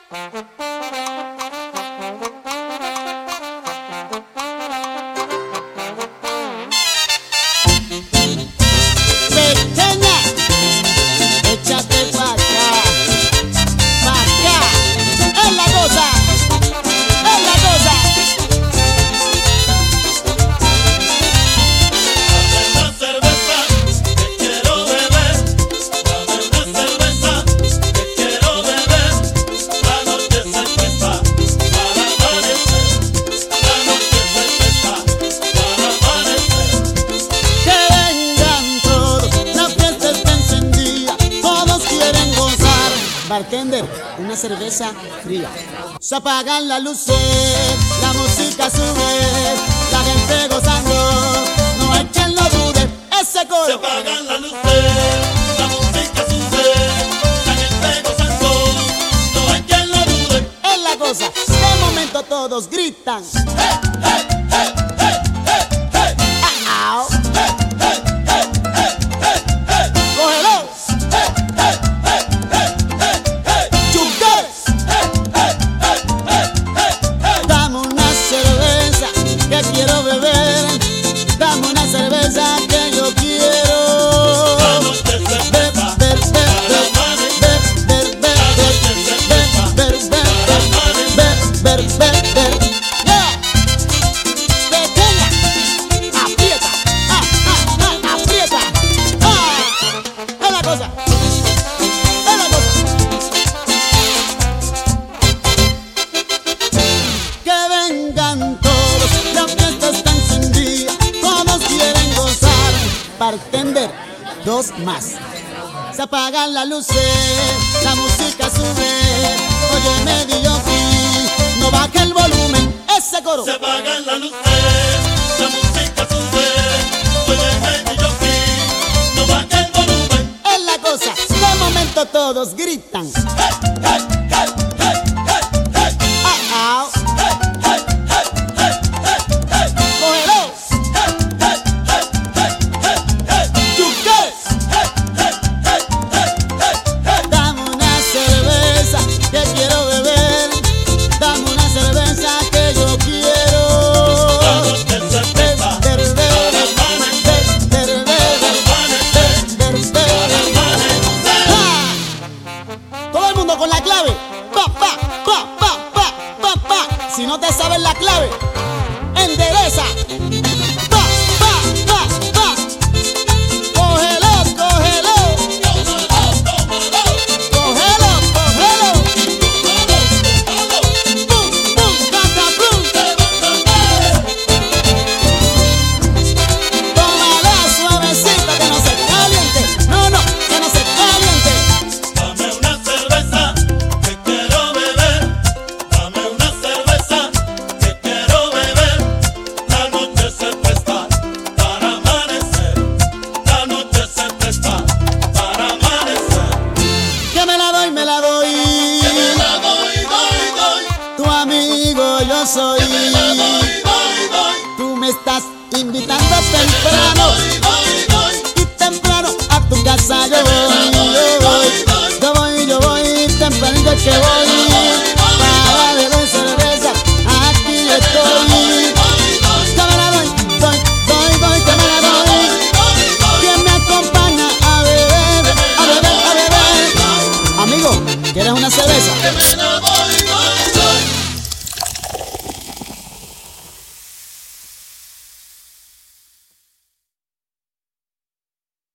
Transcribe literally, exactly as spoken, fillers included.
Bartender, una cerveza fría. Se apagan las luces, la música sube, la gente gozando, no hay quien lo dude. Ese coro. Se apagan las luces, la música sube, la gente gozando, no hay quien lo dude. Es la cosa, de momento todos gritan. Hey, hey, hey, hey, hey, hey. Ah, ah. Hey, hey, hey, hey, hey, hey. Cógelo. Hey, hey, hey, hey, hey, hey. Chugues. Hey, hey, hey, hey, hey, hey. Dame una cerveza que quiero beber. Dame una cerveza que yo quiero. La noche se Ver, pasa, ver, ver, para amanecer. ver, ver, ver, La noche se pasa, ver, ver, ver, para amanecer. ver, ver, ver, ver. Yeah. Pequeña, aprieta, ah, ah, ah, aprieta, ah. Es la cosa, es la cosa. Que vengan todos, la fiesta está encendida, todos quieren gozar. Bartender, dos más. Se apagan las luces, la música sube. Óyeme, D J, no baje el volumen, ese coro. Se apagan las luces, la música sube. Óyeme, D J, no baje el volumen. Es la cosa, de momento todos gritan. Hey, hey, hey, hey, hey, hey. Ah, ah, Hey, hey, hey, hey, hey, hey. cógelo. Hey, hey, hey, hey, hey, hey. Chugues. Hey, hey, hey, hey, hey, hey. Dame una cerveza que quiero beber. Dame una cerveza que yo quiero. La noche se pasa, Ver, ver, ver, para amanecer. ver, ver, ver, Amanecer, ver, ver, ver. amanecer. ¡Ah! Todo el mundo con la clave. Pa, pa, pa, pa, pa, pa, pa. Si no te sabes la clave, endereza. Pa, pa, pa, pa. Cógelo, cógelo. Cógelo, cógelo. Bum, bum, cata, bum. Tómala suavecita que no se caliente. No, no, que no se caliente. Dame una cerveza que quiero beber. Dame una cerveza que quiero beber. La noche se presta para amanecer. La noche se presta para amanecer. Que me la doy, me la doy. Que me la doy, doy, doy. Tu amigo yo soy. Que me la doy, doy, doy. Tú me estás invitando Que me la temprano. doy, doy, doy. Y temprano a tu casa yo voy. Yo voy, yo voy, yo voy. Tempranito es que voy.